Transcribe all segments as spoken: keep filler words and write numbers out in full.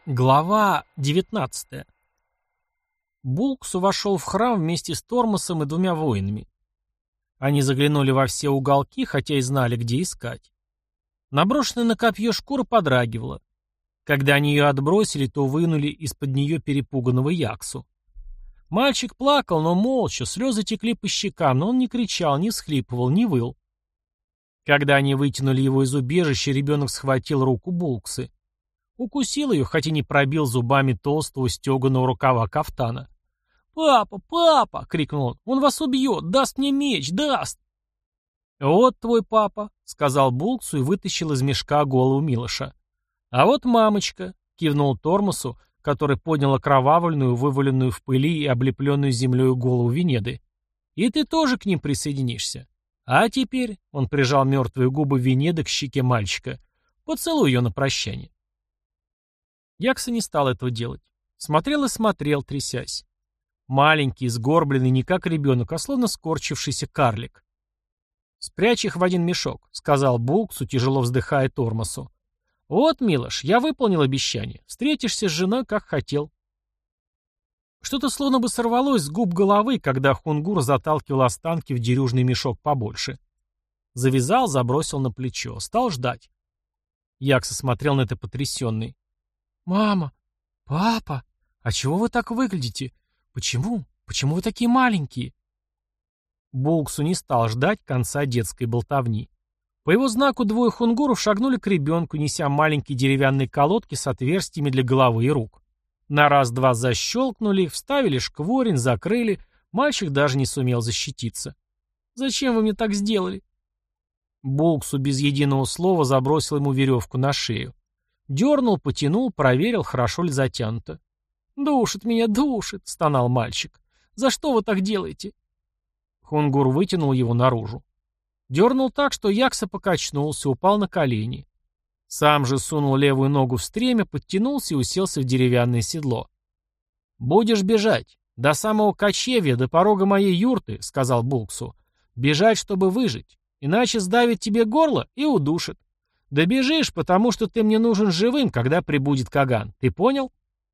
Глава девятнадцатая. Булксу вошел в храм вместе с Тормосом и двумя воинами. Они заглянули во все уголки, хотя и знали, где искать. Наброшенная на копье шкура подрагивала. Когда они ее отбросили, то вынули из-под нее перепуганного Яксу. Мальчик плакал, но молча, слезы текли по щекам, но он не кричал, не всхлипывал, не выл. Когда они вытянули его из убежища, ребенок схватил руку Булксы. Укусил ее, хотя не пробил зубами толстого стеганого рукава кафтана. «Папа, папа!» — крикнул он. «Он вас убьет! Даст мне меч! Даст!» «Вот твой папа!» — сказал Булксу и вытащил из мешка голову Милоша. «А вот мамочка!» — кивнул Тормосу, который поднял окровавленную, вываленную в пыли и облепленную землей голову Венеды. «И ты тоже к ним присоединишься. А теперь...» — он прижал мертвые губы Венеды к щеке мальчика. «Поцелуй ее на прощание». Якса не стал этого делать. Смотрел и смотрел, трясясь. Маленький, сгорбленный, не как ребенок, а словно скорчившийся карлик. «Спрячь их в один мешок», — сказал Булксу, тяжело вздыхая Тормосу. «Вот, Милош, я выполнил обещание. Встретишься с женой, как хотел». Что-то словно бы сорвалось с губ головы, когда Хунгур заталкивал останки в дерюжный мешок побольше. Завязал, забросил на плечо. Стал ждать. Якса смотрел на это потрясенный. «Мама! Папа! А чего вы так выглядите? Почему? Почему вы такие маленькие?» Булксу не стал ждать конца детской болтовни. По его знаку двое хунгуров шагнули к ребенку, неся маленькие деревянные колодки с отверстиями для головы и рук. На раз-два защелкнули, вставили шкворень, закрыли. Мальчик даже не сумел защититься. «Зачем вы мне так сделали?» Булксу без единого слова забросил ему веревку на шею. Дернул, потянул, проверил, хорошо ли затянуто. «Душит меня, душит!» — стонал мальчик. «За что вы так делаете?» Хунгур вытянул его наружу. Дернул так, что Якса покачнулся, упал на колени. Сам же сунул левую ногу в стремя, подтянулся и уселся в деревянное седло. «Будешь бежать. До самого кочевья, до порога моей юрты», — сказал Булксу. «Бежать, чтобы выжить. Иначе сдавит тебе горло и удушит. Добежишь, потому что ты мне нужен живым, когда прибудет Каган. Ты понял?»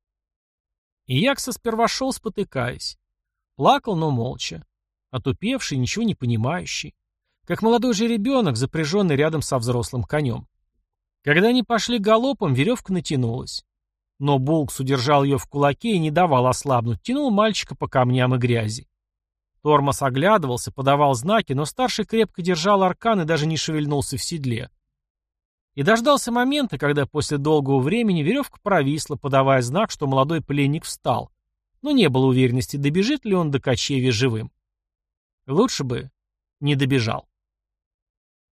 И Якса сперва шел, спотыкаясь. Плакал, но молча. Отупевший, ничего не понимающий. Как молодой же ребенок, запряженный рядом со взрослым конем. Когда они пошли галопом, веревка натянулась. Но Булкс удержал ее в кулаке и не давал ослабнуть, тянул мальчика по камням и грязи. Тормос оглядывался, подавал знаки, но старший крепко держал аркан и даже не шевельнулся в седле. И дождался момента, когда после долгого времени веревка провисла, подавая знак, что молодой пленник встал, но не было уверенности, добежит ли он до кочевья живым. Лучше бы не добежал.